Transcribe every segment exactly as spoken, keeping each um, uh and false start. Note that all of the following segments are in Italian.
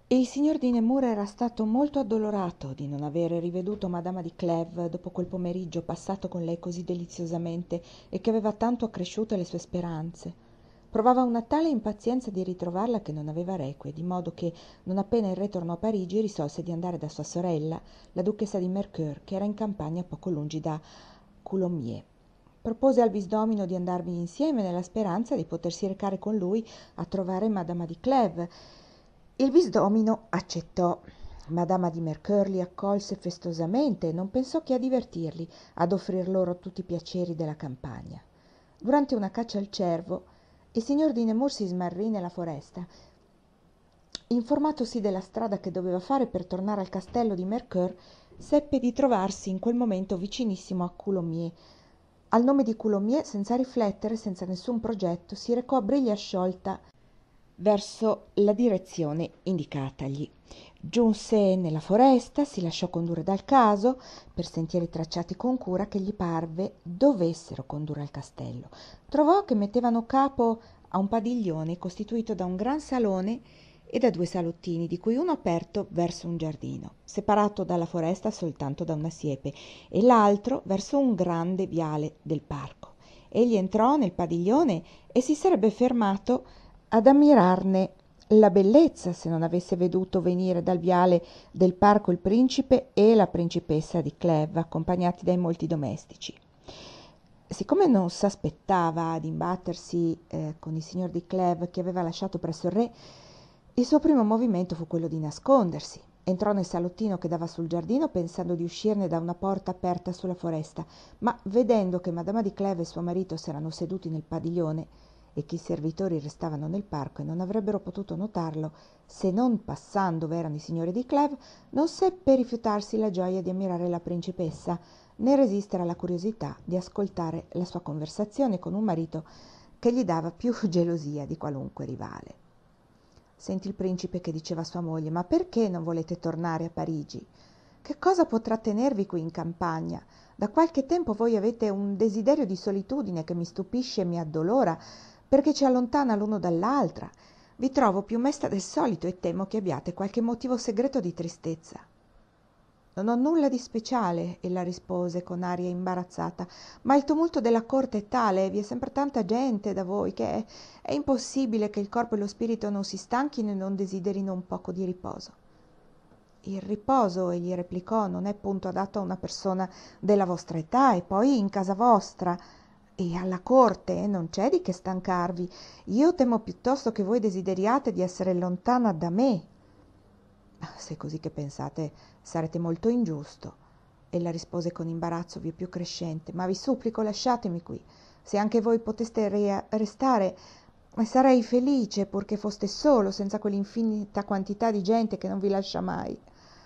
E il signor di Nemours era stato molto addolorato di non avere riveduto madama di Clèves dopo quel pomeriggio passato con lei cosí deliziosamente e che aveva tanto accresciute le sue speranze. Provava una tale impazienza di ritrovarla che non aveva requie, di modo che, non appena il re tornò a Parigi, risolse di andare da sua sorella, la duchessa di Mercœur, che era in campagna poco lungi da Coulommiers. Propose al bisdomino di andarvi insieme nella speranza di potersi recare con lui a trovare madama di Clèves. Il bisdomino accettò. Madama di Mercœur li accolse festosamente e non pensò che a divertirli, ad offrir loro tutti i piaceri della campagna. Durante una caccia al cervo, il signor di Nemours si smarrì nella foresta. Informatosi della strada che doveva fare per tornare al castello di Mercœur, seppe di trovarsi in quel momento vicinissimo a Coulommiers. Al nome di Coulommiers, senza riflettere, senza nessun progetto, si recò a briglia sciolta verso la direzione indicatagli. Giunse nella foresta, si lasciò condurre dal caso, per sentieri tracciati con cura che gli parve dovessero condurre al castello. Trovò che mettevano capo a un padiglione costituito da un gran salone e da due salottini, di cui uno aperto verso un giardino, separato dalla foresta soltanto da una siepe, e l'altro verso un grande viale del parco. Egli entrò nel padiglione e si sarebbe fermato ad ammirarne la bellezza se non avesse veduto venire dal viale del parco il principe e la principessa di Clèves, accompagnati dai molti domestici. Siccome non s'aspettava di imbattersi eh, con il signor di Clèves che aveva lasciato presso il re, il suo primo movimento fu quello di nascondersi. Entrò nel salottino che dava sul giardino pensando di uscirne da una porta aperta sulla foresta, ma vedendo che madama di Clèves e suo marito s'erano seduti nel padiglione e che i servitori restavano nel parco e non avrebbero potuto notarlo se non passando dove erano i signori di Clèves, non seppe rifiutarsi la gioia di ammirare la principessa, né resistere alla curiosità di ascoltare la sua conversazione con un marito che gli dava più gelosia di qualunque rivale. Sentì il principe che diceva a sua moglie: «Ma perché non volete tornare a Parigi? Che cosa potrà tenervi qui in campagna? Da qualche tempo voi avete un desiderio di solitudine che mi stupisce e mi addolora, perché ci allontana l'uno dall'altra. Vi trovo più mesta del solito e temo che abbiate qualche motivo segreto di tristezza». «Non ho nulla di speciale», ella rispose con aria imbarazzata, «ma il tumulto della corte è tale, vi è sempre tanta gente da voi, che è, è impossibile che il corpo e lo spirito non si stanchino e non desiderino un poco di riposo». «Il riposo», egli replicò, «non è punto adatto a una persona della vostra età, e poi in casa vostra e alla corte non c'è di che stancarvi. Io temo piuttosto che voi desideriate di essere lontana da me». «Se è così che pensate, sarete molto ingiusto», ella rispose con imbarazzo vieppiù crescente, «ma vi supplico, lasciatemi qui. Se anche voi poteste rea- restare, sarei felice, purché foste solo, senza quell'infinita quantità di gente che non vi lascia mai».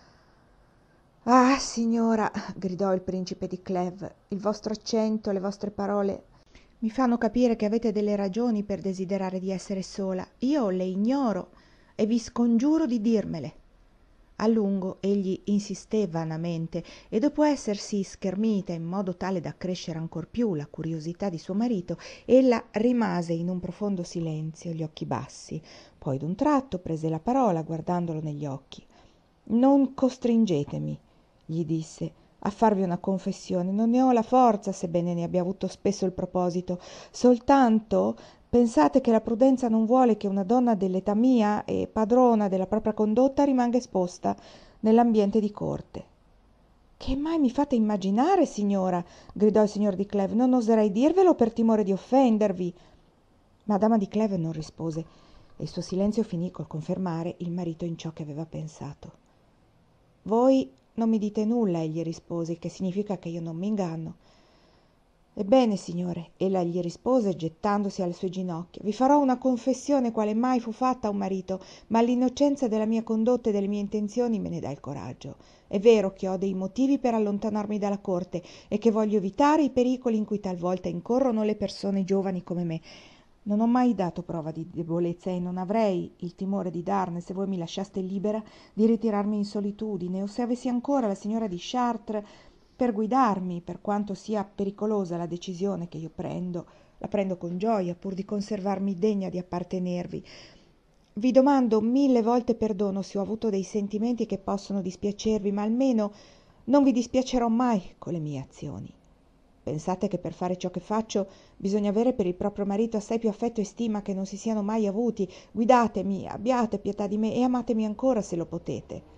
«Ah, signora», gridò il principe di Clèves, «il vostro accento, le vostre parole mi fanno capire che avete delle ragioni per desiderare di essere sola. Io le ignoro e vi scongiuro di dirmele». A lungo egli insisté vanamente e dopo essersi schermita in modo tale da accrescere ancor più la curiosità di suo marito, ella rimase in un profondo silenzio, gli occhi bassi. Poi d'un tratto prese la parola guardandolo negli occhi. «Non costringetemi», gli disse, «a farvi una confessione. Non ne ho la forza, sebbene ne abbia avuto spesso il proposito. Soltanto pensate che la prudenza non vuole che una donna dell'età mia e padrona della propria condotta rimanga esposta nell'ambiente di corte». «Che mai mi fate immaginare, signora?» gridò il signor di Clèves. «Non oserei dirvelo per timore di offendervi». Madama di Clèves non rispose e il suo silenzio finì col confermare il marito in ciò che aveva pensato. «Voi non mi dite nulla», egli rispose, «il che significa che io non mi inganno». «Ebbene, signore», ella gli rispose gettandosi alle sue ginocchia, «vi farò una confessione quale mai fu fatta a un marito, ma l'innocenza della mia condotta e delle mie intenzioni me ne dà il coraggio. È vero che ho dei motivi per allontanarmi dalla corte e che voglio evitare i pericoli in cui talvolta incorrono le persone giovani come me. Non ho mai dato prova di debolezza e non avrei il timore di darne se voi mi lasciaste libera di ritirarmi in solitudine, o se avessi ancora la signora di Chartres per guidarmi, per quanto sia pericolosa la decisione che io prendo, la prendo con gioia pur di conservarmi degna di appartenervi. Vi domando mille volte perdono se ho avuto dei sentimenti che possono dispiacervi, ma almeno non vi dispiacerò mai con le mie azioni. Pensate che per fare ciò che faccio bisogna avere per il proprio marito assai più affetto e stima che non si siano mai avuti. Guidatemi, abbiate pietà di me e amatemi ancora se lo potete.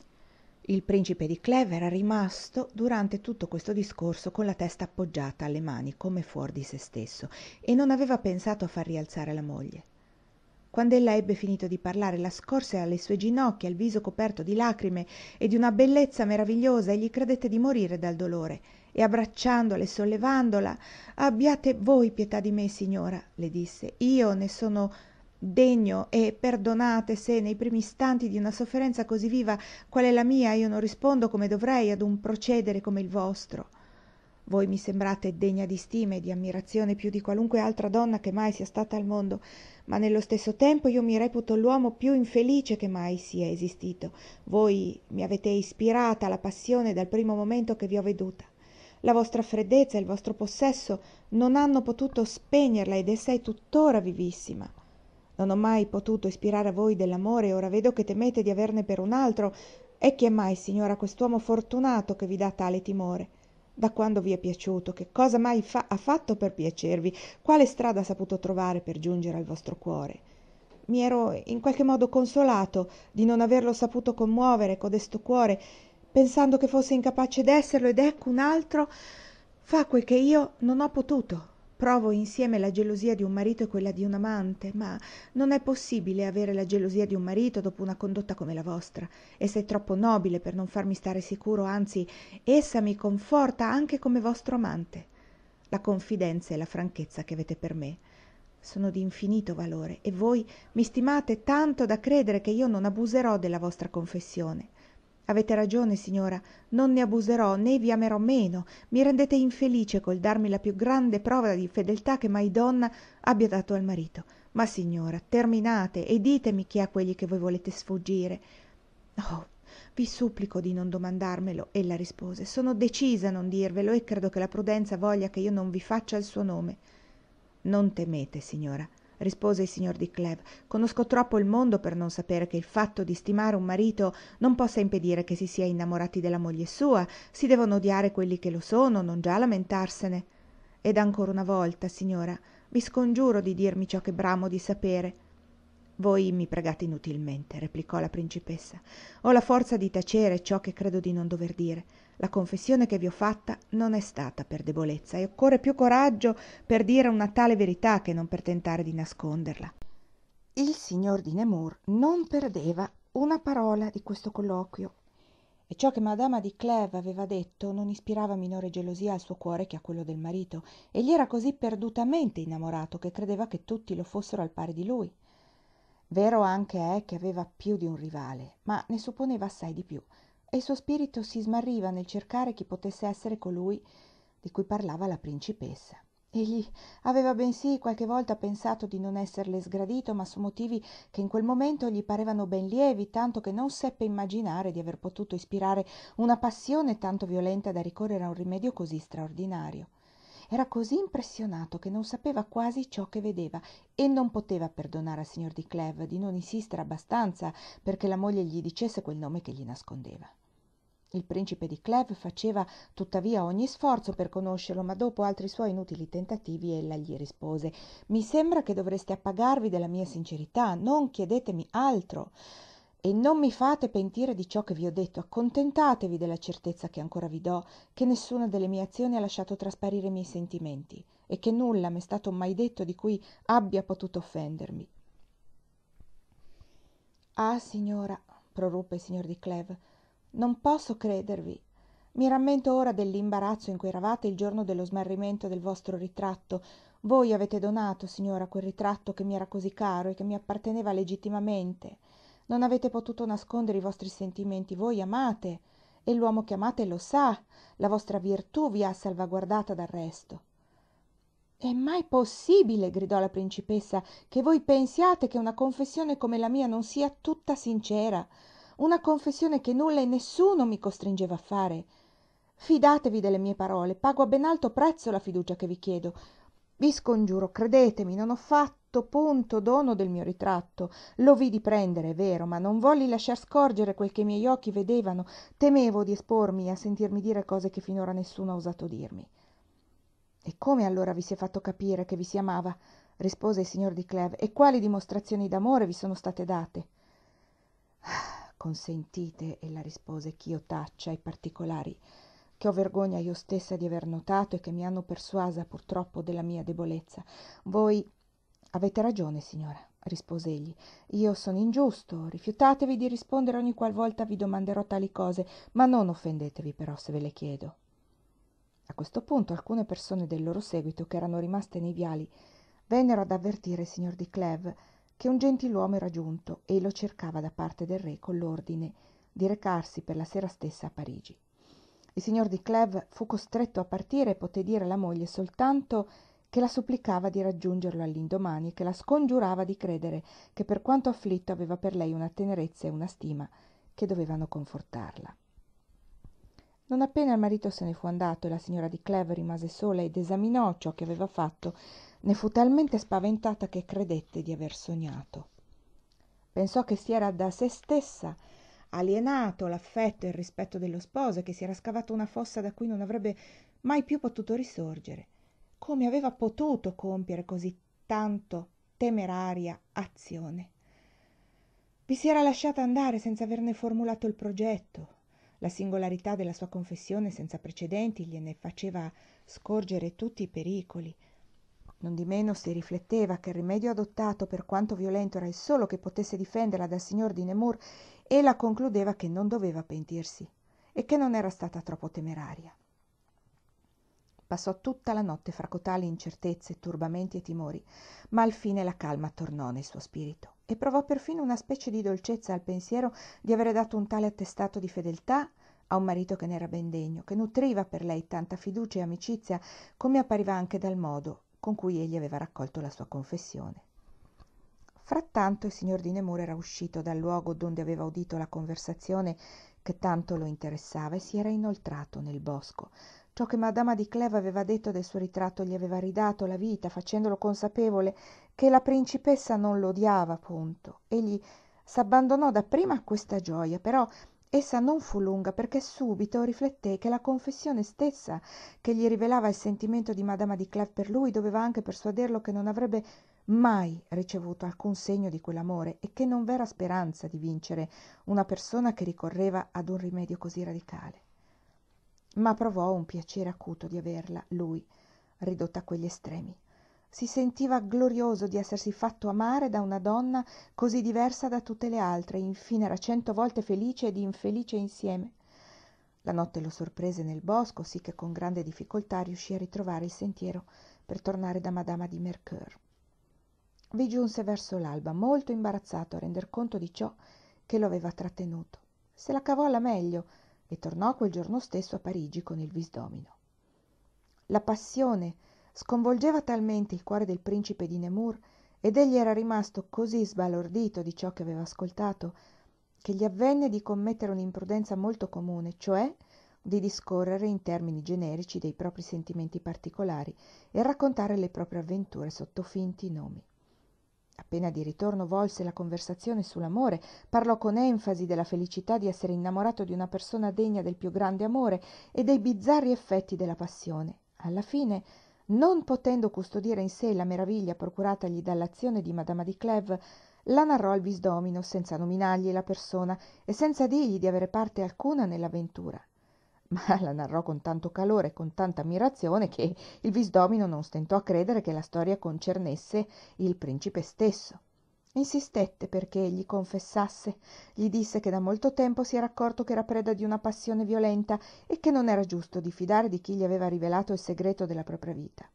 Il principe di Clèves era rimasto durante tutto questo discorso con la testa appoggiata alle mani come fuor di se stesso e non aveva pensato a far rialzare la moglie. Quando ella ebbe finito di parlare la scorse alle sue ginocchia, il viso coperto di lacrime e di una bellezza meravigliosa, egli credette di morire dal dolore e abbracciandola e sollevandola: «Abbiate voi pietà di me, signora», le disse, «io ne sono degno e perdonate se nei primi istanti di una sofferenza così viva qual è la mia io non rispondo come dovrei ad un procedere come il vostro. Voi mi sembrate degna di stima e di ammirazione più di qualunque altra donna che mai sia stata al mondo, ma nello stesso tempo io mi reputo l'uomo più infelice che mai sia esistito. Voi mi avete ispirata alla passione dal primo momento che vi ho veduta. La vostra freddezza e il vostro possesso non hanno potuto spegnerla ed essa è tuttora vivissima. Non ho mai potuto ispirare a voi dell'amore e ora vedo che temete di averne per un altro. E chi è mai, signora, quest'uomo fortunato che vi dà tale timore? Da quando vi è piaciuto? Che cosa mai fa- ha fatto per piacervi? Quale strada ha saputo trovare per giungere al vostro cuore? Mi ero in qualche modo consolato di non averlo saputo commuovere codesto cuore, pensando che fosse incapace d'esserlo, ed ecco un altro fa quel che io non ho potuto. Provo insieme la gelosia di un marito e quella di un amante, ma non è possibile avere la gelosia di un marito dopo una condotta come la vostra. Essa è troppo nobile per non farmi stare sicuro, anzi, essa mi conforta anche come vostro amante. La confidenza e la franchezza che avete per me sono di infinito valore e voi mi stimate tanto da credere che io non abuserò della vostra confessione. Avete ragione, signora, non ne abuserò né vi amerò meno. Mi rendete infelice col darmi la più grande prova di fedeltà che mai donna abbia dato al marito. Ma, signora, terminate e ditemi chi è quelli che voi volete sfuggire. Oh, vi supplico di non domandarmelo, ella rispose. Sono decisa a non dirvelo e credo che la prudenza voglia che io non vi faccia il suo nome. Non temete, signora, rispose il signor di Clèves. Conosco troppo il mondo per non sapere che il fatto di stimare un marito non possa impedire che si sia innamorati della moglie sua. Si devono odiare quelli che lo sono, non già lamentarsene. Ed ancora una volta, signora, vi scongiuro di dirmi ciò che bramo di sapere. Voi mi pregate inutilmente, replicò la principessa. Ho la forza di tacere ciò che credo di non dover dire. La confessione che vi ho fatta non è stata per debolezza e occorre più coraggio per dire una tale verità che non per tentare di nasconderla. Il signor di Nemours non perdeva una parola di questo colloquio e ciò che madama di Clèves aveva detto non ispirava minore gelosia al suo cuore che a quello del marito. Egli era così perdutamente innamorato che credeva che tutti lo fossero al pari di lui. Vero anche è che aveva più di un rivale, ma ne supponeva assai di più, e il suo spirito si smarriva nel cercare chi potesse essere colui di cui parlava la principessa. Egli aveva bensì qualche volta pensato di non esserle sgradito, ma su motivi che in quel momento gli parevano ben lievi, tanto che non seppe immaginare di aver potuto ispirare una passione tanto violenta da ricorrere a un rimedio così straordinario. Era così impressionato che non sapeva quasi ciò che vedeva e non poteva perdonare al signor di Clèves di non insistere abbastanza perché la moglie gli dicesse quel nome che gli nascondeva. Il principe di Clèves faceva tuttavia ogni sforzo per conoscerlo, ma dopo altri suoi inutili tentativi ella gli rispose: «Mi sembra che dovreste appagarvi della mia sincerità, non chiedetemi altro e non mi fate pentire di ciò che vi ho detto. Accontentatevi della certezza che ancora vi do, che nessuna delle mie azioni ha lasciato trasparire i miei sentimenti e che nulla m'è stato mai detto di cui abbia potuto offendermi». «Ah, signora», proruppe il signor di Clèves, «non posso credervi. Mi rammento ora dell'imbarazzo in cui eravate il giorno dello smarrimento del vostro ritratto. Voi avete donato, signora, quel ritratto che mi era così caro e che mi apparteneva legittimamente. Non avete potuto nascondere i vostri sentimenti. Voi amate, e l'uomo che amate lo sa. La vostra virtù vi ha salvaguardata dal resto». «È mai possibile», gridò la principessa, «che voi pensiate che una confessione come la mia non sia tutta sincera? Una confessione che nulla e nessuno mi costringeva a fare? Fidatevi delle mie parole, pago a ben alto prezzo la fiducia che vi chiedo. Vi scongiuro, credetemi, non ho fatto certo punto dono del mio ritratto. Lo vidi prendere, è vero, ma non volli lasciar scorgere quel che i miei occhi vedevano. Temevo di espormi a sentirmi dire cose che finora nessuno ha osato dirmi. E come allora vi si è fatto capire che vi si amava? Rispose il signor di Clèves. E quali dimostrazioni d'amore vi sono state date? Ah, consentite, ella rispose, ch'io taccia i particolari, che ho vergogna io stessa di aver notato e che mi hanno persuasa purtroppo della mia debolezza. Voi avete ragione, signora, rispose egli. Io sono ingiusto. Rifiutatevi di rispondere ogni qualvolta vi domanderò tali cose, ma non offendetevi però se ve le chiedo. A questo punto alcune persone del loro seguito, che erano rimaste nei viali, vennero ad avvertire il signor di Clèves che un gentiluomo era giunto e lo cercava da parte del re con l'ordine di recarsi per la sera stessa a Parigi. Il signor di Clèves fu costretto a partire e poté dire alla moglie soltanto che la supplicava di raggiungerlo all'indomani e che la scongiurava di credere che per quanto afflitto aveva per lei una tenerezza e una stima che dovevano confortarla. Non appena il marito se ne fu andato e la signora di Clèves rimase sola ed esaminò ciò che aveva fatto, ne fu talmente spaventata che credette di aver sognato. Pensò che si era da se stessa alienato l'affetto e il rispetto dello sposo e che si era scavato una fossa da cui non avrebbe mai più potuto risorgere. Come aveva potuto compiere così tanto temeraria azione? Vi si era lasciata andare senza averne formulato il progetto. La singolarità della sua confessione senza precedenti gliene faceva scorgere tutti i pericoli. Nondimeno si rifletteva che il rimedio adottato, per quanto violento, era il solo che potesse difenderla dal signor di Nemours, e la concludeva che non doveva pentirsi e che non era stata troppo temeraria. Passò tutta la notte fra cotali incertezze, turbamenti e timori, ma al fine la calma tornò nel suo spirito e provò perfino una specie di dolcezza al pensiero di avere dato un tale attestato di fedeltà a un marito che ne era ben degno, che nutriva per lei tanta fiducia e amicizia, come appariva anche dal modo con cui egli aveva raccolto la sua confessione. Frattanto il signor di Nemours era uscito dal luogo donde aveva udito la conversazione che tanto lo interessava e si era inoltrato nel bosco. Ciò che madama di Clèves aveva detto del suo ritratto gli aveva ridato la vita, facendolo consapevole che la principessa non lo odiava, appunto. Egli s'abbandonò dapprima a questa gioia, però essa non fu lunga, perché subito rifletté che la confessione stessa che gli rivelava il sentimento di madama di Clèves per lui doveva anche persuaderlo che non avrebbe mai ricevuto alcun segno di quell'amore e che non v'era speranza di vincere una persona che ricorreva ad un rimedio così radicale. Ma provò un piacere acuto di averla, lui, ridotta a quegli estremi. Si sentiva glorioso di essersi fatto amare da una donna così diversa da tutte le altre, e infine era cento volte felice ed infelice insieme. La notte lo sorprese nel bosco, sì che con grande difficoltà riuscì a ritrovare il sentiero per tornare da madama di Mercoeur. Vi giunse verso l'alba, molto imbarazzato a render conto di ciò che lo aveva trattenuto. Se la cavò alla meglio e tornò quel giorno stesso a Parigi con il visdomino. La passione sconvolgeva talmente il cuore del principe di Nemours ed egli era rimasto così sbalordito di ciò che aveva ascoltato che gli avvenne di commettere un'imprudenza molto comune, cioè di discorrere in termini generici dei propri sentimenti particolari e raccontare le proprie avventure sotto finti nomi. Appena di ritorno volse la conversazione sull'amore, parlò con enfasi della felicità di essere innamorato di una persona degna del più grande amore e dei bizzarri effetti della passione. Alla fine, non potendo custodire in sé la meraviglia procuratagli dall'azione di madama di Clèves, la narrò al visdomino senza nominargli la persona e senza dirgli di avere parte alcuna nell'avventura. Ma la narrò con tanto calore e con tanta ammirazione che il visdomino non stentò a credere che la storia concernesse il principe stesso. Insistette perché egli confessasse, gli disse che da molto tempo si era accorto che era preda di una passione violenta e che non era giusto diffidare di chi gli aveva rivelato il segreto della propria vita.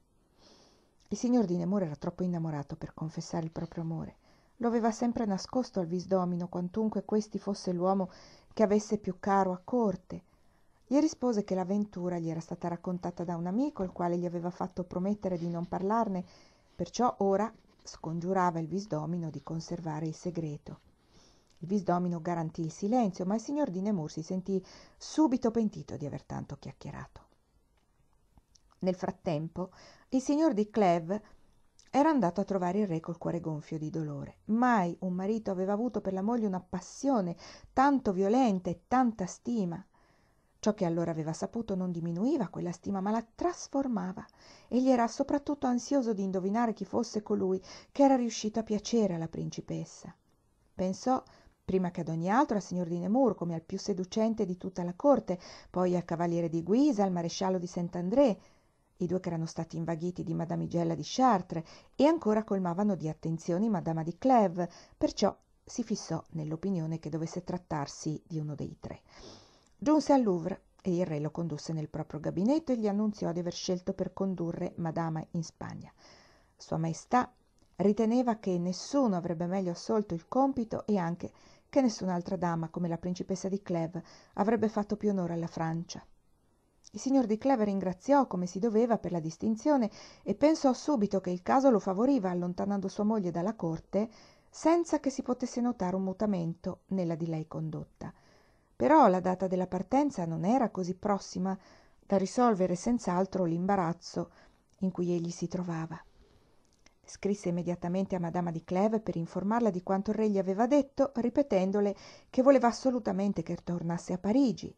Il signor di Nemours era troppo innamorato per confessare il proprio amore. Lo aveva sempre nascosto al visdomino, quantunque questi fosse l'uomo che avesse più caro a corte. Gli rispose che l'avventura gli era stata raccontata da un amico, il quale gli aveva fatto promettere di non parlarne, perciò ora scongiurava il visdomino di conservare il segreto. Il visdomino garantì il silenzio, ma il signor di Nemours si sentì subito pentito di aver tanto chiacchierato. Nel frattempo, il signor di Clèves era andato a trovare il re col cuore gonfio di dolore. Mai un marito aveva avuto per la moglie una passione tanto violenta e tanta stima. Ciò che allora aveva saputo non diminuiva quella stima, ma la trasformava. Egli era soprattutto ansioso di indovinare chi fosse colui che era riuscito a piacere alla principessa. Pensò prima che ad ogni altro al signor di Nemours come al più seducente di tutta la corte, poi al cavaliere di Guisa, al maresciallo di Saint-André, i due che erano stati invaghiti di madamigella di Chartres e ancora colmavano di attenzioni madama di Clèves, perciò si fissò nell'opinione che dovesse trattarsi di uno dei tre. Giunse al Louvre e il re lo condusse nel proprio gabinetto e gli annunziò di aver scelto per condurre madama in Spagna. Sua Maestà riteneva che nessuno avrebbe meglio assolto il compito e anche che nessun'altra dama come la principessa di Clèves avrebbe fatto più onore alla Francia. Il signor di Clèves ringraziò come si doveva per la distinzione e pensò subito che il caso lo favoriva, allontanando sua moglie dalla corte senza che si potesse notare un mutamento nella di lei condotta. Però la data della partenza non era così prossima da risolvere senz'altro l'imbarazzo in cui egli si trovava. Scrisse immediatamente a madama di Clèves per informarla di quanto il re gli aveva detto, ripetendole che voleva assolutamente che tornasse a Parigi.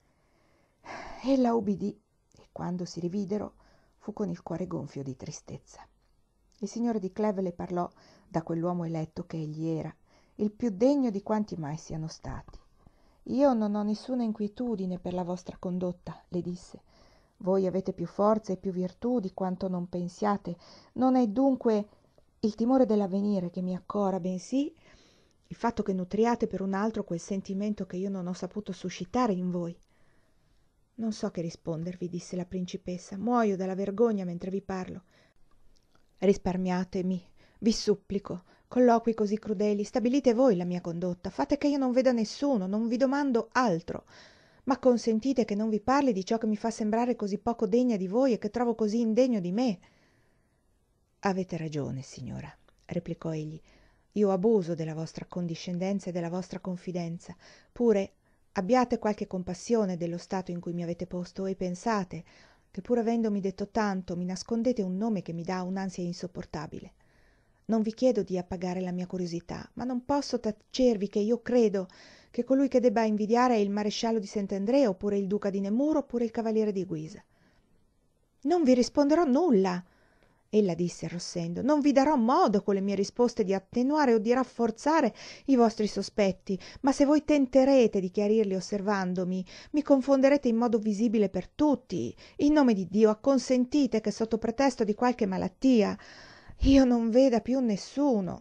Ella ubbidì e quando si rividero fu con il cuore gonfio di tristezza. Il signore di Clèves le parlò da quell'uomo eletto che egli era, il più degno di quanti mai siano stati. «Io non ho nessuna inquietudine per la vostra condotta», le disse. «Voi avete più forza e più virtù di quanto non pensiate. Non è dunque il timore dell'avvenire che mi accora, bensì il fatto che nutriate per un altro quel sentimento che io non ho saputo suscitare in voi». «Non so che rispondervi», disse la principessa. «Muoio dalla vergogna mentre vi parlo. Risparmiatemi, vi supplico, colloqui così crudeli, stabilite voi la mia condotta, fate che io non veda nessuno, non vi domando altro, ma consentite che non vi parli di ciò che mi fa sembrare così poco degna di voi e che trovo così indegno di me». «Avete ragione, signora», replicò egli, «io abuso della vostra condiscendenza e della vostra confidenza, pure abbiate qualche compassione dello stato in cui mi avete posto e pensate che pur avendomi detto tanto mi nascondete un nome che mi dà un'ansia insopportabile. Non vi chiedo di appagare la mia curiosità, ma non posso tacervi che io credo che colui che debba invidiare è il maresciallo di Saint-André, oppure il duca di Nemours, oppure il cavaliere di Guisa». «Non vi risponderò nulla», ella disse arrossendo. «Non vi darò modo con le mie risposte di attenuare o di rafforzare i vostri sospetti, ma se voi tenterete di chiarirli osservandomi, mi confonderete in modo visibile per tutti. In nome di Dio, acconsentite che sotto pretesto di qualche malattia io non veda più nessuno».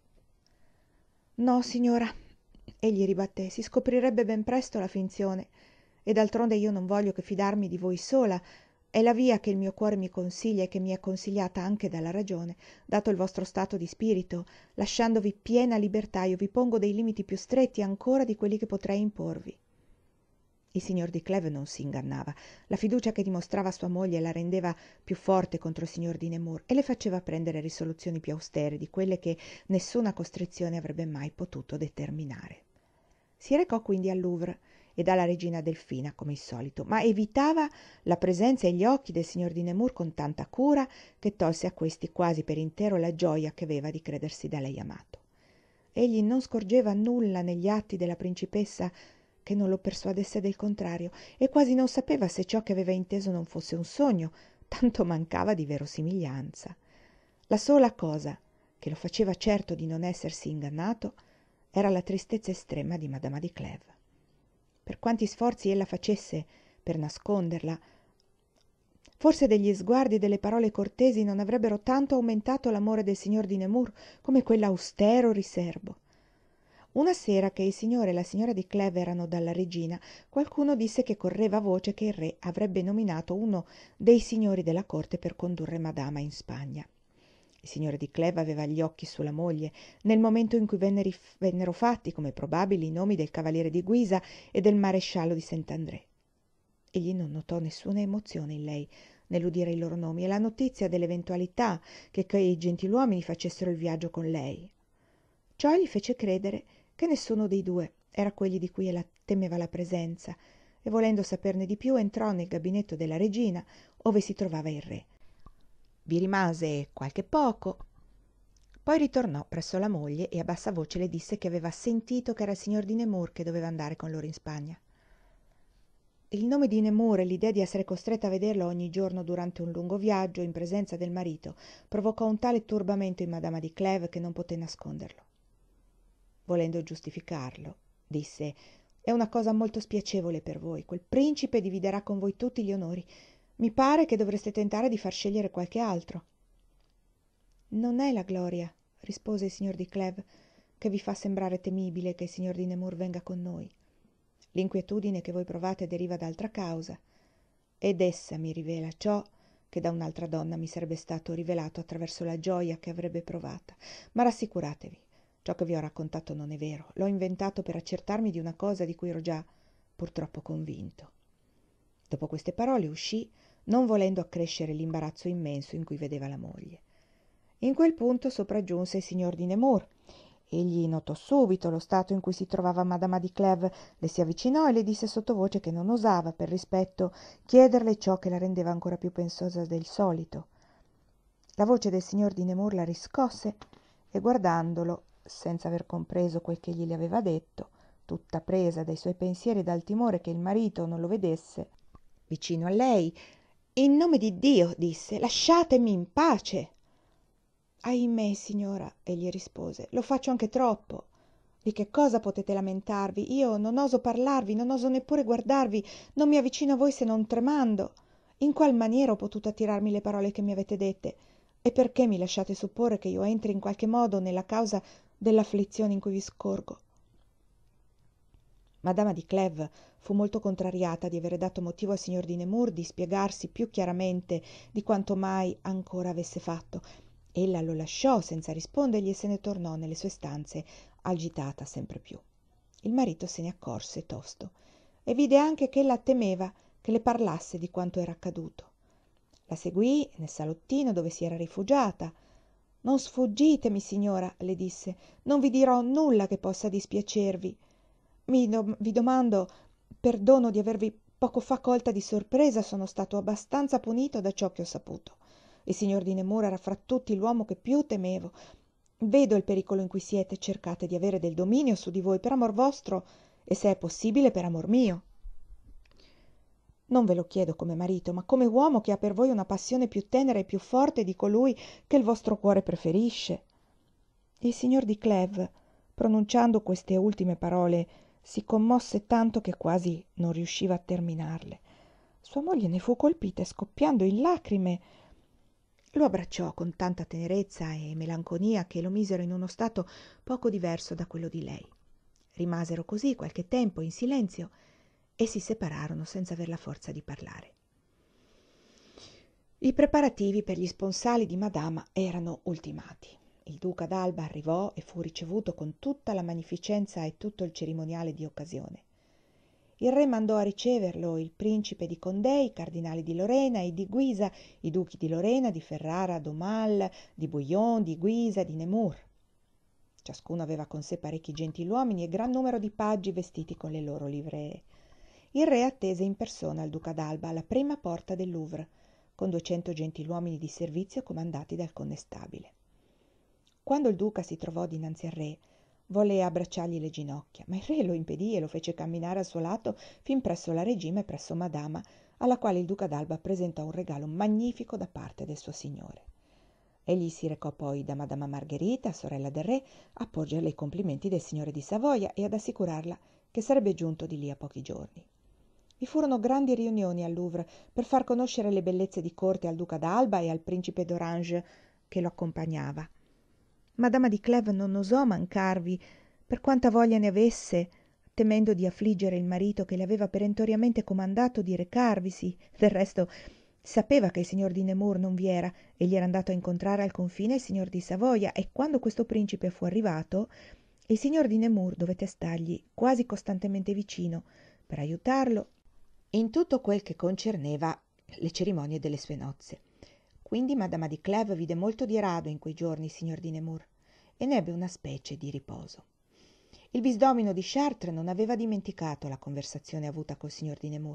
«No, signora», egli ribatté, «si scoprirebbe ben presto la finzione, e d'altronde io non voglio che fidarmi di voi sola. È la via che il mio cuore mi consiglia e che mi è consigliata anche dalla ragione. Dato il vostro stato di spirito, lasciandovi piena libertà, io vi pongo dei limiti più stretti ancora di quelli che potrei imporvi». Il signor di Clèves non si ingannava. La fiducia che dimostrava sua moglie la rendeva più forte contro il signor di Nemours e le faceva prendere risoluzioni più austere di quelle che nessuna costrizione avrebbe mai potuto determinare. Si recò quindi al Louvre e dalla regina Delfina come il solito, ma evitava la presenza e gli occhi del signor di Nemours con tanta cura che tolse a questi quasi per intero la gioia che aveva di credersi da lei amato. Egli non scorgeva nulla negli atti della principessa che non lo persuadesse del contrario, e quasi non sapeva se ciò che aveva inteso non fosse un sogno, tanto mancava di verosimiglianza. La sola cosa che lo faceva certo di non essersi ingannato era la tristezza estrema di madama di Clèves. Per quanti sforzi ella facesse per nasconderla, forse degli sguardi e delle parole cortesi non avrebbero tanto aumentato l'amore del signor di Nemours come quell'austero riserbo. Una sera che il signore e la signora di Clèves erano dalla regina, qualcuno disse che correva voce che il re avrebbe nominato uno dei signori della corte per condurre madama in Spagna. Il signore di Clèves aveva gli occhi sulla moglie nel momento in cui vennero, vennero fatti come probabili i nomi del cavaliere di Guisa e del maresciallo di Saint-André. Egli non notò nessuna emozione in lei nell'udire i loro nomi e la notizia dell'eventualità che quei gentiluomini facessero il viaggio con lei. Ciò gli fece credere che nessuno dei due era quelli di cui ella temeva la presenza, e volendo saperne di più entrò nel gabinetto della regina, ove si trovava il re. Vi rimase qualche poco, poi ritornò presso la moglie e a bassa voce le disse che aveva sentito che era il signor di Nemours che doveva andare con loro in Spagna. Il nome di Nemours e l'idea di essere costretta a vederlo ogni giorno durante un lungo viaggio in presenza del marito provocò un tale turbamento in madama di Clèves che non poté nasconderlo. Volendo giustificarlo, disse: «È una cosa molto spiacevole per voi. Quel principe dividerà con voi tutti gli onori. Mi pare che dovreste tentare di far scegliere qualche altro». «Non è la gloria», rispose il signor di Clèves, «che vi fa sembrare temibile che il signor di Nemours venga con noi. L'inquietudine che voi provate deriva da altra causa, ed essa mi rivela ciò che da un'altra donna mi sarebbe stato rivelato attraverso la gioia che avrebbe provata. Ma rassicuratevi, ciò che vi ho raccontato non è vero. L'ho inventato per accertarmi di una cosa di cui ero già purtroppo convinto». Dopo queste parole uscì, non volendo accrescere l'imbarazzo immenso in cui vedeva la moglie. In quel punto sopraggiunse il signor di Nemours. Egli notò subito lo stato in cui si trovava madama di Clèves, le si avvicinò e le disse sottovoce che non osava, per rispetto, chiederle ciò che la rendeva ancora più pensosa del solito. La voce del signor di Nemours la riscosse e, guardandolo, senza aver compreso quel che egli le aveva detto, tutta presa dai suoi pensieri e dal timore che il marito non lo vedesse vicino a lei, «In nome di Dio», disse, «lasciatemi in pace». «Ahimè, signora», egli rispose, «lo faccio anche troppo. Di che cosa potete lamentarvi? Io non oso parlarvi, non oso neppure guardarvi, non mi avvicino a voi se non tremando. In qual maniera ho potuto attirarmi le parole che mi avete dette? E perché mi lasciate supporre che io entri in qualche modo nella causa dell'afflizione in cui vi scorgo?» Madama di Clèves fu molto contrariata di avere dato motivo al signor di Nemours di spiegarsi più chiaramente di quanto mai ancora avesse fatto. Ella lo lasciò senza rispondergli e se ne tornò nelle sue stanze, agitata sempre più. Il marito se ne accorse tosto e vide anche che ella temeva che le parlasse di quanto era accaduto. La seguì nel salottino dove si era rifugiata. «Non sfuggitemi, signora», le disse, «non vi dirò nulla che possa dispiacervi. Mi do- vi domando perdono di avervi poco fa colta di sorpresa, sono stato abbastanza punito da ciò che ho saputo. Il signor di Nemours era fra tutti l'uomo che più temevo. Vedo il pericolo in cui siete, cercate di avere del dominio su di voi per amor vostro e, se è possibile, per amor mio. Non ve lo chiedo come marito, ma come uomo che ha per voi una passione più tenera e più forte di colui che il vostro cuore preferisce». Il signor di Clèves, pronunciando queste ultime parole, si commosse tanto che quasi non riusciva a terminarle. Sua moglie ne fu colpita e, scoppiando in lacrime, lo abbracciò con tanta tenerezza e melanconia che lo misero in uno stato poco diverso da quello di lei. Rimasero così qualche tempo in silenzio e si separarono senza aver la forza di parlare. I preparativi per gli sponsali di madama erano ultimati. Il duca d'Alba arrivò e fu ricevuto con tutta la magnificenza e tutto il cerimoniale di occasione. Il re mandò a riceverlo il principe di Condé, i cardinali di Lorena e di Guisa, i duchi di Lorena, di Ferrara, d'Aumale, di Bouillon, di Guisa, di Nemours. Ciascuno aveva con sé parecchi gentiluomini e gran numero di paggi vestiti con le loro livree. Il re attese in persona il duca d'Alba alla prima porta del Louvre, con duecento gentiluomini di servizio comandati dal connestabile. Quando il duca si trovò dinanzi al re, volle abbracciargli le ginocchia, ma il re lo impedì e lo fece camminare al suo lato fin presso la regina e presso madama, alla quale il duca d'Alba presentò un regalo magnifico da parte del suo signore. Egli si recò poi da madama Margherita, sorella del re, a porgerle i complimenti del signore di Savoia e ad assicurarla che sarebbe giunto di lì a pochi giorni. Vi furono grandi riunioni al Louvre per far conoscere le bellezze di corte al duca d'Alba e al principe d'Orange che lo accompagnava. Madama di Clèves non osò mancarvi, per quanta voglia ne avesse, temendo di affliggere il marito che le aveva perentoriamente comandato di recarvisi. Del resto sapeva che il signor di Nemours non vi era, egli era andato a incontrare al confine il signor di Savoia, e quando questo principe fu arrivato, il signor di Nemours dovette stargli quasi costantemente vicino per aiutarlo in tutto quel che concerneva le cerimonie delle sue nozze. Quindi madama di Clèves vide molto di rado in quei giorni il signor di Nemours e ne ebbe una specie di riposo. Il bisdomino di Chartres non aveva dimenticato la conversazione avuta col signor di Nemours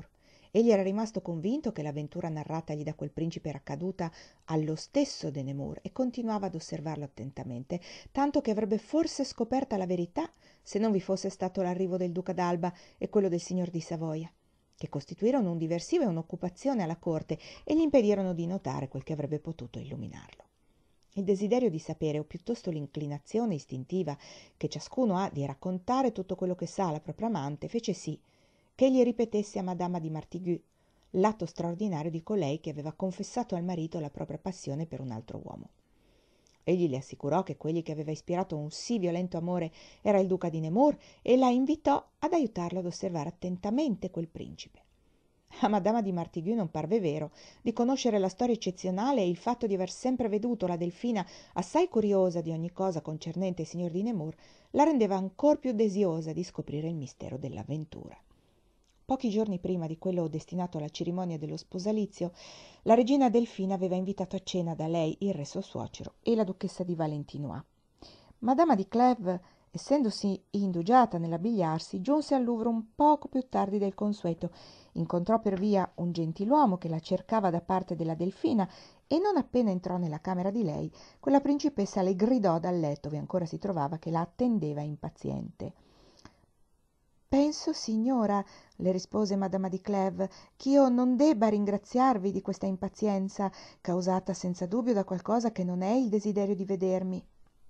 Egli era rimasto convinto che l'avventura narratagli da quel principe era accaduta allo stesso de Nemours e continuava ad osservarlo attentamente, tanto che avrebbe forse scoperta la verità se non vi fosse stato l'arrivo del duca d'Alba e quello del signor di Savoia, che costituirono un diversivo e un'occupazione alla corte e gli impedirono di notare quel che avrebbe potuto illuminarlo. Il desiderio di sapere, o piuttosto l'inclinazione istintiva che ciascuno ha di raccontare tutto quello che sa alla propria amante, fece sì che egli ripetesse a Madama di Martigoux l'atto straordinario di colei che aveva confessato al marito la propria passione per un altro uomo. Egli le assicurò che quegli che aveva ispirato un sì violento amore era il duca di Nemours e la invitò ad aiutarlo ad osservare attentamente quel principe. A Madama di Martigoux non parve vero di conoscere la storia eccezionale e il fatto di aver sempre veduto la Delfina assai curiosa di ogni cosa concernente il signor di Nemours la rendeva ancor più desiosa di scoprire il mistero dell'avventura. Pochi giorni prima di quello destinato alla cerimonia dello sposalizio, la regina Delfina aveva invitato a cena da lei il re suo suocero e la duchessa di Valentinois. Madama di Clèves, essendosi indugiata nell'abbigliarsi, giunse al Louvre un poco più tardi del consueto, incontrò per via un gentiluomo che la cercava da parte della Delfina e non appena entrò nella camera di lei, quella principessa le gridò dal letto, dove ancora si trovava, che la attendeva impaziente. «Penso, signora», le rispose Madama di Clèves, «ch'io non debba ringraziarvi di questa impazienza, causata senza dubbio da qualcosa che non è il desiderio di vedermi».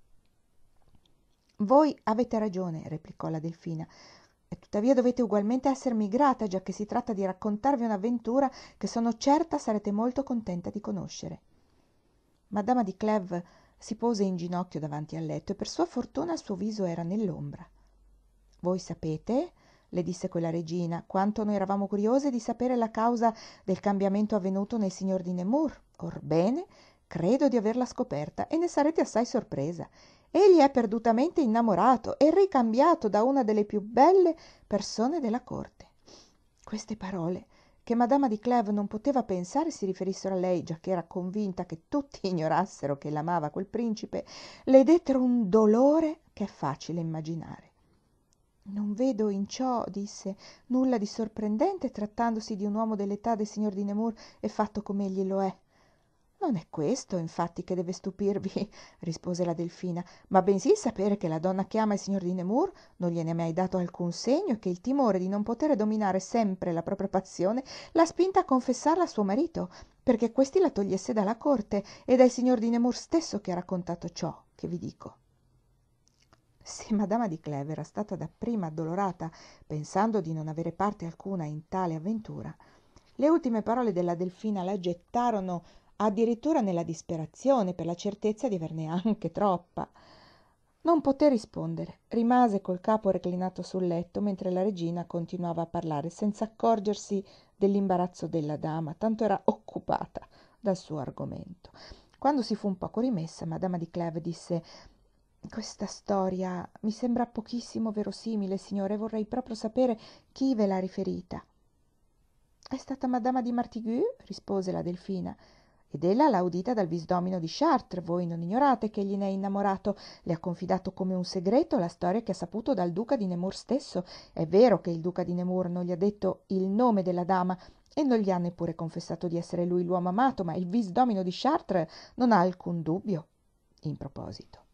«Voi avete ragione», replicò la Delfina, «e tuttavia dovete ugualmente essermi grata, giacché si tratta di raccontarvi un'avventura che sono certa sarete molto contenta di conoscere». Madama di Clèves si pose in ginocchio davanti al letto e per sua fortuna il suo viso era nell'ombra. «Voi sapete», le disse quella regina, «quanto noi eravamo curiose di sapere la causa del cambiamento avvenuto nel signor di Nemours. Orbene, credo di averla scoperta e ne sarete assai sorpresa. Egli è perdutamente innamorato e ricambiato da una delle più belle persone della corte». Queste parole, che Madama di Clèves non poteva pensare si riferissero a lei, giacché era convinta che tutti ignorassero che l'amava quel principe, le dettero un dolore che è facile immaginare. «Non vedo in ciò», disse, «nulla di sorprendente trattandosi di un uomo dell'età del signor di Nemours e fatto come egli lo è». «Non è questo, infatti, che deve stupirvi», rispose la Delfina, «ma bensì il sapere che la donna che ama il signor di Nemours non gliene ha mai dato alcun segno e che il timore di non potere dominare sempre la propria passione l'ha spinta a confessarla a suo marito, perché questi la togliesse dalla corte, ed è il signor di Nemours stesso che ha raccontato ciò che vi dico». Se Madama di Clèves era stata dapprima addolorata pensando di non avere parte alcuna in tale avventura, le ultime parole della Delfina la gettarono addirittura nella disperazione per la certezza di averne anche troppa. Non poté rispondere, rimase col capo reclinato sul letto mentre la regina continuava a parlare senza accorgersi dell'imbarazzo della dama, tanto era occupata dal suo argomento. Quando si fu un poco rimessa, Madama di Clèves disse: «Questa storia mi sembra pochissimo verosimile, signore, e vorrei proprio sapere chi ve l'ha riferita». «È stata Madama di Martigoux», rispose la Delfina, «ed ella l'ha udita dal visdomino di Chartres. Voi non ignorate che egli ne è innamorato. Le ha confidato come un segreto la storia che ha saputo dal duca di Nemours stesso. È vero che il duca di Nemours non gli ha detto il nome della dama e non gli ha neppure confessato di essere lui l'uomo amato, ma il visdomino di Chartres non ha alcun dubbio in proposito».